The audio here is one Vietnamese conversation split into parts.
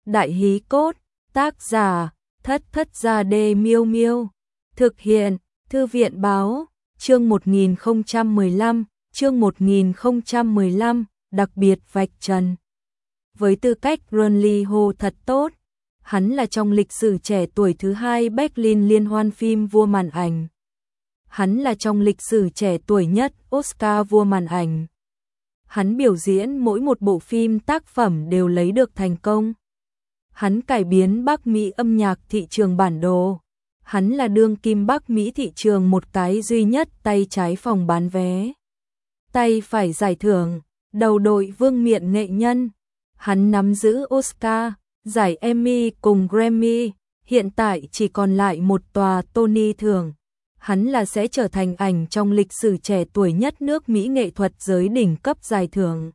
Đại hí cốt, tác giả, Thất Thất Gia Đê Miêu Miêu. Thực hiện, Thư viện báo, chương 1015, đặc biệt vạch trần. Với tư cách Runli-ho thật tốt, hắn là trong lịch sử trẻ tuổi thứ 2 Berlin liên hoan phim vua màn ảnh. Hắn là trong lịch sử trẻ tuổi nhất Oscar vua màn ảnh. Hắn biểu diễn mỗi một bộ phim tác phẩm đều lấy được thành công. Hắn cải biến Bắc Mỹ âm nhạc thị trường bản đồ. Hắn là đương kim Bắc Mỹ thị trường một cái duy nhất tay trái phòng bán vé. Tay phải giải thưởng, đầu đội vương miện nghệ nhân. Hắn nắm giữ Oscar, giải Emmy cùng Grammy, hiện tại chỉ còn lại một tòa Tony thưởng. Hắn là sẽ trở thành ảnh trong lịch sử trẻ tuổi nhất nước Mỹ nghệ thuật giới đỉnh cấp giải thưởng.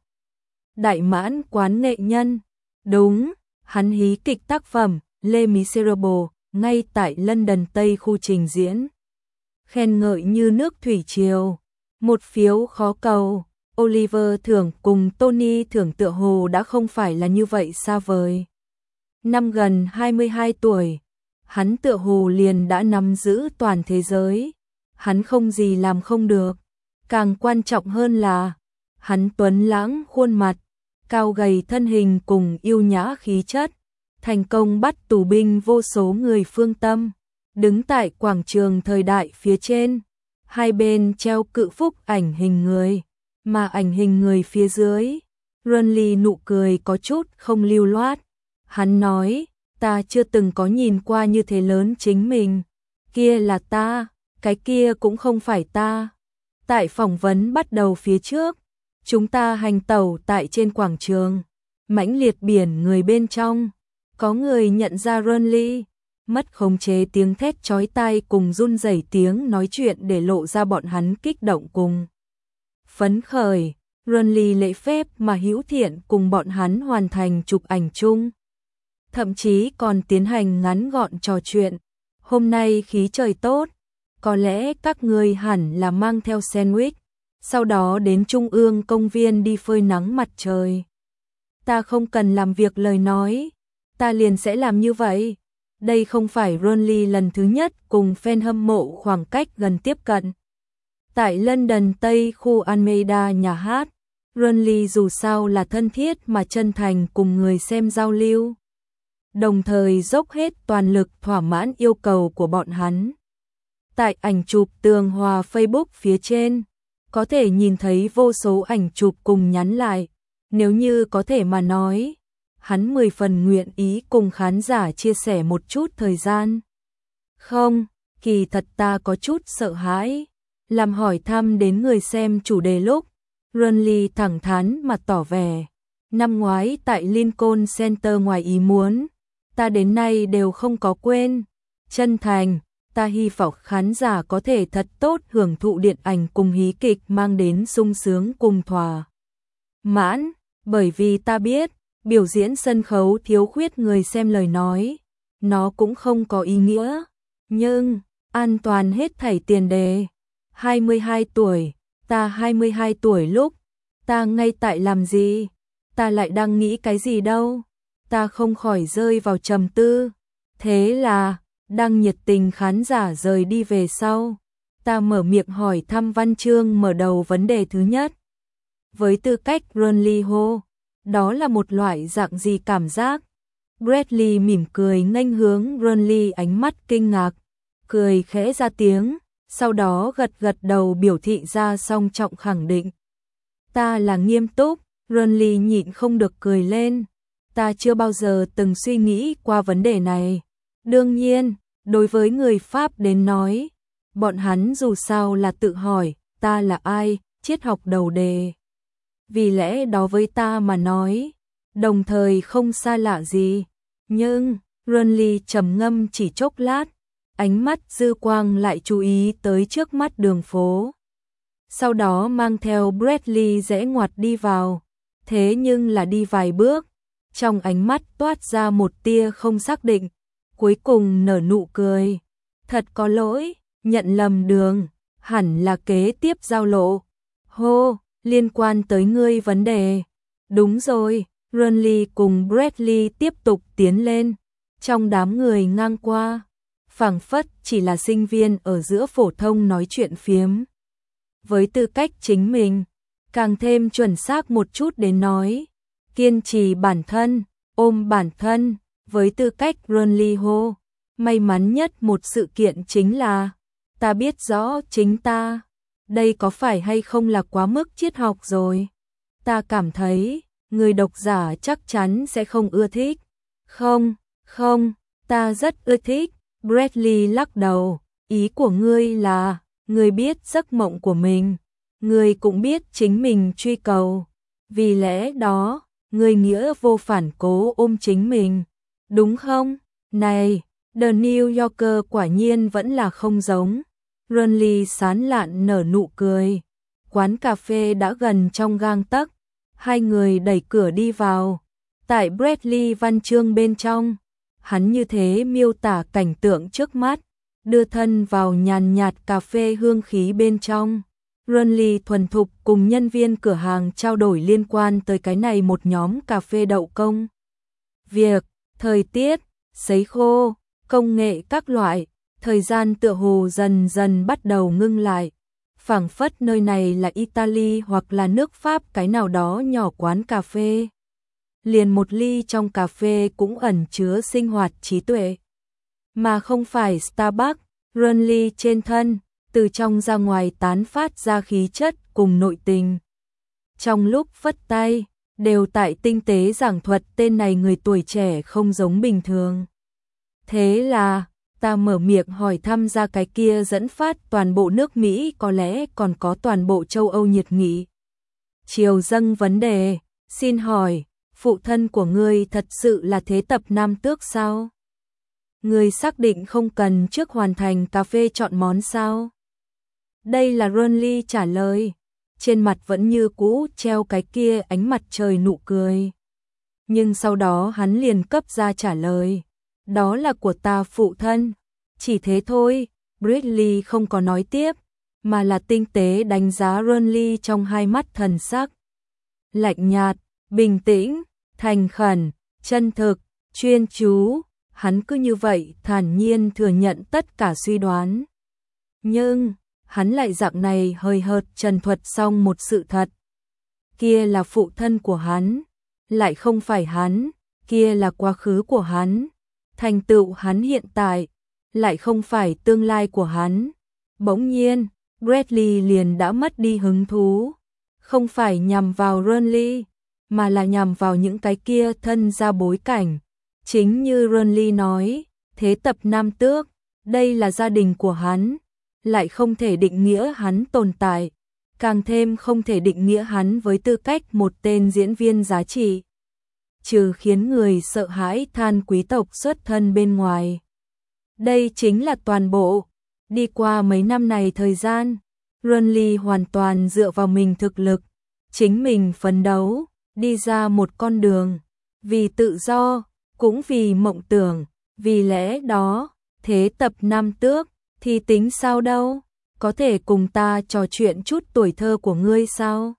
Đại mãn quán nghệ nhân. Đúng, hắn hí kịch tác phẩm Les Miserables ngay tại London Tây khu trình diễn. Khen ngợi như nước thủy triều. Một phiếu khó cầu. Oliver thưởng cùng Tony thưởng tựa hồ đã không phải là như vậy xa vời. Năm gần 22 tuổi, hắn tựa hồ liền đã nắm giữ toàn thế giới. Hắn không gì làm không được. Càng quan trọng hơn là, hắn tuấn lãng khuôn mặt, cao gầy thân hình cùng yêu nhã khí chất, thành công bắt tù binh vô số người phương tâm. Đứng tại quảng trường thời đại phía trên, hai bên treo cự phúc ảnh hình người, mà ảnh hình người phía dưới, Runli nụ cười có chút không lưu loát. Hắn nói, ta chưa từng có nhìn qua như thế lớn chính mình. Kia là ta, cái kia cũng không phải ta. Tại phỏng vấn bắt đầu phía trước, chúng ta hành tẩu tại trên quảng trường, mãnh liệt biển người bên trong. Có người nhận ra Runli, mất khống chế tiếng thét chói tai cùng run rẩy tiếng nói chuyện để lộ ra bọn hắn kích động cùng phấn khởi. Runli lễ phép mà hữu thiện cùng bọn hắn hoàn thành chụp ảnh chung. Thậm chí còn tiến hành ngắn gọn trò chuyện. Hôm nay khí trời tốt, có lẽ các người hẳn là mang theo sandwich, sau đó đến Trung ương công viên đi phơi nắng mặt trời. Ta không cần làm việc lời nói, ta liền sẽ làm như vậy. Đây không phải Runli lần thứ nhất cùng fan hâm mộ khoảng cách gần tiếp cận. Tại London Tây khu Almeida nhà hát, Runli dù sao là thân thiết mà chân thành cùng người xem giao lưu, đồng thời dốc hết toàn lực thỏa mãn yêu cầu của bọn hắn. Tại ảnh chụp tường hòa Facebook phía trên, có thể nhìn thấy vô số ảnh chụp cùng nhắn lại. Nếu như có thể mà nói, hắn 10 phần nguyện ý cùng khán giả chia sẻ một chút thời gian. Không, kỳ thật ta có chút sợ hãi. Làm hỏi thăm đến người xem chủ đề lúc, Runli thẳng thắn mà tỏ vẻ. Năm ngoái tại Lincoln Center ngoài ý muốn, ta đến nay đều không có quên. Chân thành, ta hy vọng khán giả có thể thật tốt hưởng thụ điện ảnh cùng hí kịch mang đến sung sướng cùng thỏa mãn, bởi vì ta biết, biểu diễn sân khấu thiếu khuyết người xem lời nói, nó cũng không có ý nghĩa. Nhưng, an toàn hết thảy tiền đề. 22 tuổi, ta 22 tuổi lúc, ta ngay tại làm gì? Ta lại đang nghĩ cái gì đâu? Ta không khỏi rơi vào trầm tư. Thế là, đang nhiệt tình khán giả rời đi về sau, ta mở miệng hỏi thăm văn chương mở đầu vấn đề thứ nhất. Với tư cách Runli-ho, đó là một loại dạng gì cảm giác? Bradley mỉm cười nghênh hướng Runli ánh mắt kinh ngạc, cười khẽ ra tiếng, sau đó gật gật đầu biểu thị ra song trọng khẳng định. Ta là nghiêm túc. Runli nhịn không được cười lên. Ta chưa bao giờ từng suy nghĩ qua vấn đề này. Đương nhiên, đối với người Pháp đến nói, bọn hắn dù sao là tự hỏi, ta là ai, triết học đầu đề. Vì lẽ đó với ta mà nói, đồng thời không xa lạ gì. Nhưng, Runli trầm ngâm chỉ chốc lát, ánh mắt dư quang lại chú ý tới trước mắt đường phố. Sau đó mang theo Bradley rẽ ngoặt đi vào. Thế nhưng là đi vài bước, trong ánh mắt toát ra một tia không xác định, cuối cùng nở nụ cười. Thật có lỗi, nhận lầm đường, hẳn là kế tiếp giao lộ. Hô, liên quan tới ngươi vấn đề. Đúng rồi, Ronly cùng Bradley tiếp tục tiến lên, trong đám người ngang qua, phảng phất chỉ là sinh viên ở giữa phổ thông nói chuyện phiếm. Với tư cách chính mình, càng thêm chuẩn xác một chút đến nói, kiên trì bản thân, ôm bản thân, với tư cách Ronly hô, may mắn nhất một sự kiện chính là, ta biết rõ chính ta, đây có phải hay không là quá mức triết học rồi. Ta cảm thấy, người độc giả chắc chắn sẽ không ưa thích. Không, ta rất ưa thích. Bradley lắc đầu, ý của ngươi là, ngươi biết giấc mộng của mình, ngươi cũng biết chính mình truy cầu. Vì lẽ đó, ngươi nghĩa vô phản cố ôm chính mình, đúng không? Này, The New Yorker quả nhiên vẫn là không giống. Ronly sán lạn nở nụ cười. Quán cà phê đã gần trong gang tấc. Hai người đẩy cửa đi vào. Tại Bradley văn chương bên trong, hắn như thế miêu tả cảnh tượng trước mắt, đưa thân vào nhàn nhạt cà phê hương khí bên trong. Ronly thuần thục cùng nhân viên cửa hàng trao đổi liên quan tới cái này một nhóm cà phê đậu công. Việc, thời tiết, sấy khô, công nghệ các loại, thời gian tựa hồ dần dần bắt đầu ngưng lại. Phảng phất nơi này là Italy hoặc là nước Pháp cái nào đó nhỏ quán cà phê. Liền một ly trong cà phê cũng ẩn chứa sinh hoạt trí tuệ. Mà không phải Starbucks, Ronly trên thân, từ trong ra ngoài tán phát ra khí chất cùng nội tình. Trong lúc phất tay, đều tại tinh tế giảng thuật tên này người tuổi trẻ không giống bình thường. Thế là, ta mở miệng hỏi thăm ra cái kia dẫn phát toàn bộ nước Mỹ, có lẽ còn có toàn bộ châu Âu nhiệt nghị. Chiều dâng vấn đề, xin hỏi, phụ thân của ngươi thật sự là thế tập nam tước sao? Ngươi xác định không cần trước hoàn thành cà phê chọn món sao? Đây là Ronly trả lời, trên mặt vẫn như cũ treo cái kia ánh mặt trời nụ cười. Nhưng sau đó hắn liền cấp ra trả lời, đó là của ta phụ thân. Chỉ thế thôi, Bradley không có nói tiếp, mà là tinh tế đánh giá Ronly trong hai mắt thần sắc. Lạnh nhạt, bình tĩnh, thành khẩn, chân thực, chuyên chú, hắn cứ như vậy thản nhiên thừa nhận tất cả suy đoán. Nhưng, hắn lại dạng này hời hợt trần thuật xong một sự thật. Kia là phụ thân của hắn, lại không phải hắn, kia là quá khứ của hắn, thành tựu hắn hiện tại, lại không phải tương lai của hắn. Bỗng nhiên, Bradley liền đã mất đi hứng thú, không phải nhằm vào Ronly, mà là nhằm vào những cái kia thân ra bối cảnh. Chính như Ronly nói, thế tập nam tước, đây là gia đình của hắn, lại không thể định nghĩa hắn tồn tại, càng thêm không thể định nghĩa hắn với tư cách một tên diễn viên giá trị. Trừ khiến người sợ hãi than quý tộc xuất thân bên ngoài. Đây chính là toàn bộ. Đi qua mấy năm này thời gian, Ronly hoàn toàn dựa vào mình thực lực, chính mình phấn đấu, đi ra một con đường, vì tự do, cũng vì mộng tưởng, vì lẽ đó, thế tập nam tước, thì tính sao đâu, có thể cùng ta trò chuyện chút tuổi thơ của ngươi sao?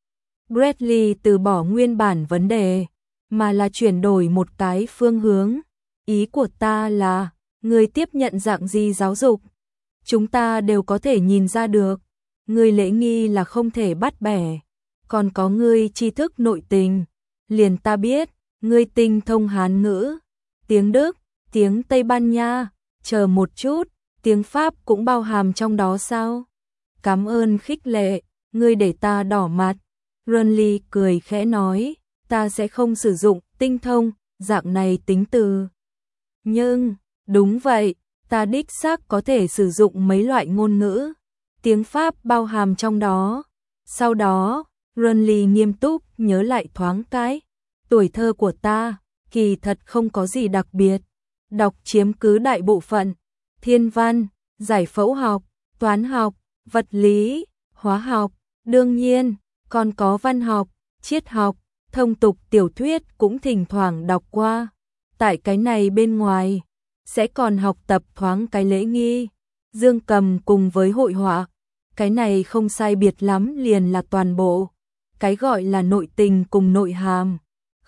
Bradley từ bỏ nguyên bản vấn đề, mà là chuyển đổi một cái phương hướng. Ý của ta là, ngươi tiếp nhận dạng gì giáo dục? Chúng ta đều có thể nhìn ra được, ngươi lễ nghi là không thể bắt bẻ, còn có ngươi tri thức nội tình, liền ta biết, ngươi tinh thông Hán ngữ, tiếng Đức, tiếng Tây Ban Nha, chờ một chút, tiếng Pháp cũng bao hàm trong đó sao? Cảm ơn khích lệ, ngươi để ta đỏ mặt. Ronly cười khẽ nói, ta sẽ không sử dụng tinh thông, dạng này tính từ. Nhưng, đúng vậy, ta đích xác có thể sử dụng mấy loại ngôn ngữ, tiếng Pháp bao hàm trong đó. Sau đó, Ronly nghiêm túc nhớ lại thoáng cái, tuổi thơ của ta, kỳ thật không có gì đặc biệt, đọc chiếm cứ đại bộ phận, thiên văn, giải phẫu học, toán học, vật lý, hóa học, đương nhiên, còn có văn học, triết học, thông tục tiểu thuyết cũng thỉnh thoảng đọc qua. Tại cái này bên ngoài, sẽ còn học tập thoáng cái lễ nghi, dương cầm cùng với hội họa. Cái này không sai biệt lắm liền là toàn bộ. Cái gọi là nội tình cùng nội hàm,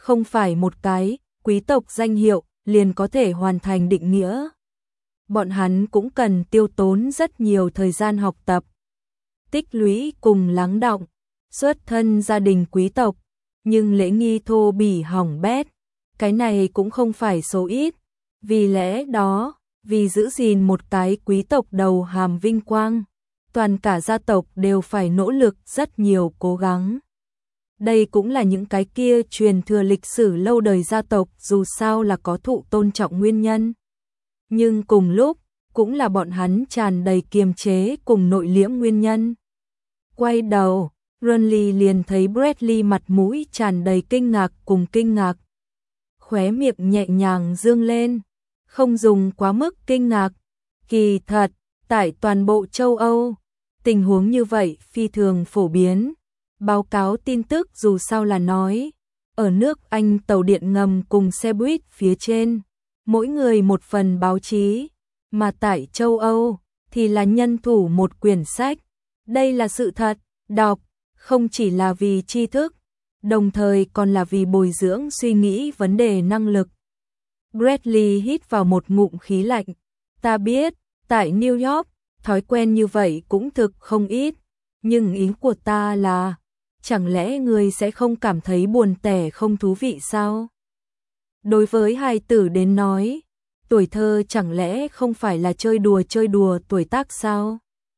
không phải một cái quý tộc danh hiệu liền có thể hoàn thành định nghĩa. Bọn hắn cũng cần tiêu tốn rất nhiều thời gian học tập, tích lũy cùng lắng đọng, xuất thân gia đình quý tộc, nhưng lễ nghi thô bỉ hỏng bét, cái này cũng không phải số ít. Vì lẽ đó, vì giữ gìn một cái quý tộc đầu hàm vinh quang, toàn cả gia tộc đều phải nỗ lực rất nhiều cố gắng. Đây cũng là những cái kia truyền thừa lịch sử lâu đời gia tộc dù sao là có thụ tôn trọng nguyên nhân. Nhưng cùng lúc, cũng là bọn hắn tràn đầy kiềm chế cùng nội liễm nguyên nhân. Quay đầu, Renly liền thấy Bradley mặt mũi tràn đầy kinh ngạc cùng kinh ngạc. Khóe miệng nhẹ nhàng dương lên, không dùng quá mức kinh ngạc. Kỳ thật, tại toàn bộ châu Âu, tình huống như vậy phi thường phổ biến. Báo cáo tin tức dù sao là nói, ở nước Anh tàu điện ngầm cùng xe buýt phía trên, mỗi người một phần báo chí, mà tại châu Âu thì là nhân thủ một quyển sách. Đây là sự thật, đọc không chỉ là vì tri thức, đồng thời còn là vì bồi dưỡng suy nghĩ vấn đề năng lực. Bradley hít vào một ngụm khí lạnh. Ta biết, tại New York, thói quen như vậy cũng thực không ít, nhưng ý của ta là, chẳng lẽ người sẽ không cảm thấy buồn tẻ không thú vị sao? Đối với hài tử đến nói, tuổi thơ chẳng lẽ không phải là chơi đùa tuổi tác sao?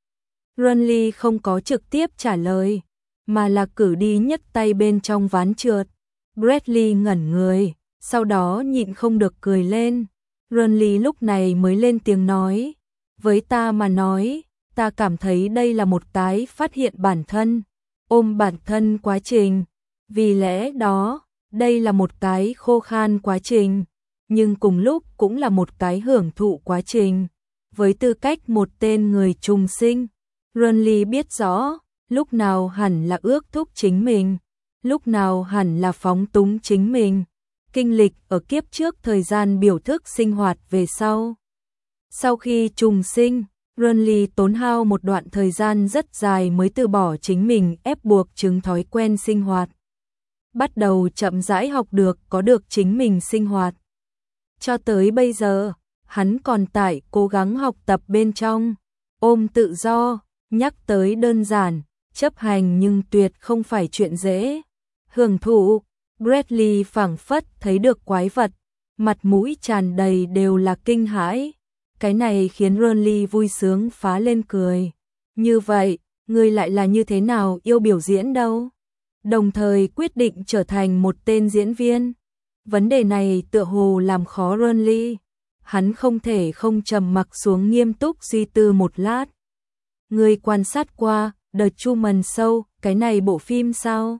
Renly không có trực tiếp trả lời, mà là cử đi nhấc tay bên trong ván trượt. Bradley ngẩn người, sau đó nhịn không được cười lên. Renly lúc này mới lên tiếng nói, với ta mà nói, ta cảm thấy đây là một cái phát hiện bản thân, ôm bản thân quá trình. Vì lẽ đó, đây là một cái khô khan quá trình, nhưng cùng lúc cũng là một cái hưởng thụ quá trình. Với tư cách một tên người trùng sinh, Renly biết rõ, lúc nào hẳn là ước thúc chính mình, lúc nào hẳn là phóng túng chính mình. Kinh lịch ở kiếp trước thời gian biểu thức sinh hoạt về sau. Sau khi trùng sinh, Renly tốn hao một đoạn thời gian rất dài mới từ bỏ chính mình ép buộc chứng thói quen sinh hoạt. Bắt đầu chậm rãi học được có được chính mình sinh hoạt. Cho tới bây giờ, hắn còn tại cố gắng học tập bên trong, ôm tự do, nhắc tới đơn giản, chấp hành nhưng tuyệt không phải chuyện dễ. Hưởng thụ, Bradley phảng phất thấy được quái vật, mặt mũi tràn đầy đều là kinh hãi. Cái này khiến Renly vui sướng phá lên cười. Như vậy, ngươi lại là như thế nào yêu biểu diễn đâu? Đồng thời quyết định trở thành một tên diễn viên. Vấn đề này tựa hồ làm khó Renly. Hắn không thể không trầm mặc xuống nghiêm túc suy tư một lát. Ngươi quan sát qua The Truman Show, cái này bộ phim sao?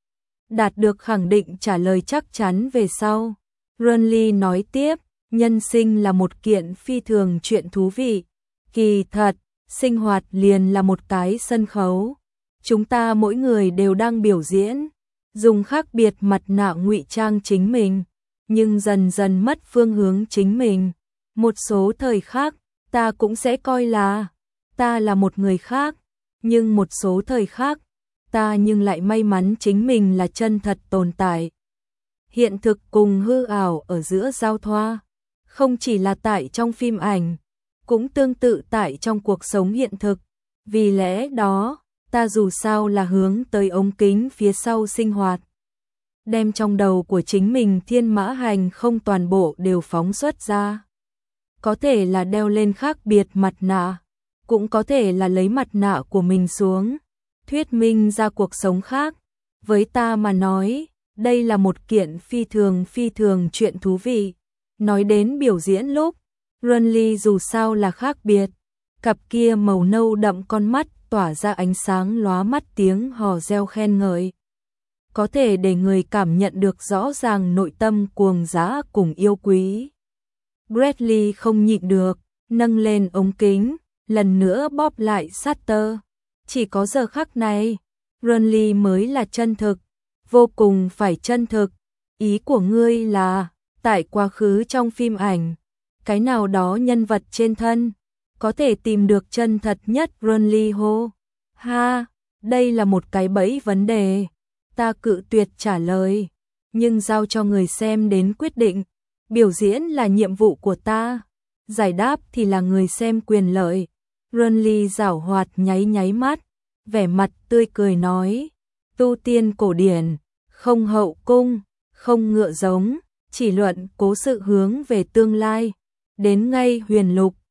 Đạt được khẳng định trả lời chắc chắn về sau. Renly nói tiếp, nhân sinh là một kiện phi thường chuyện thú vị. Kỳ thật, sinh hoạt liền là một cái sân khấu. Chúng ta mỗi người đều đang biểu diễn, dùng khác biệt mặt nạ ngụy trang chính mình, nhưng dần dần mất phương hướng chính mình. Một số thời khác, ta cũng sẽ coi là ta là một người khác, nhưng một số thời khác, ta nhưng lại may mắn chính mình là chân thật tồn tại. Hiện thực cùng hư ảo ở giữa giao thoa, không chỉ là tại trong phim ảnh, cũng tương tự tại trong cuộc sống hiện thực. Vì lẽ đó, ta dù sao là hướng tới ống kính phía sau sinh hoạt. Đem trong đầu của chính mình thiên mã hành không toàn bộ đều phóng xuất ra. Có thể là đeo lên khác biệt mặt nạ, cũng có thể là lấy mặt nạ của mình xuống, thuyết minh ra cuộc sống khác. Với ta mà nói, đây là một kiện phi thường chuyện thú vị. Nói đến biểu diễn lúc, Renly dù sao là khác biệt. Cặp kia màu nâu đậm con mắt tỏa ra ánh sáng lóa mắt, tiếng hò reo khen ngợi. Có thể để người cảm nhận được rõ ràng nội tâm cuồng dã cùng yêu quý. Bradley không nhịn được, nâng lên ống kính, lần nữa bóp lại shutter. Chỉ có giờ khắc này, Renly mới là chân thực, vô cùng phải chân thực. Ý của ngươi là, tại quá khứ trong phim ảnh, cái nào đó nhân vật trên thân, có thể tìm được chân thật nhất Renly hô. Ha, đây là một cái bẫy vấn đề. Ta cự tuyệt trả lời. nhưng giao cho người xem đến quyết định. Biểu diễn là nhiệm vụ của ta, giải đáp thì là người xem quyền lợi. Renly giảo hoạt nháy nháy mắt, vẻ mặt tươi cười nói, tu tiên cổ điển, không hậu cung, không ngựa giống, chỉ luận cố sự hướng về tương lai. Đến ngay huyền lục,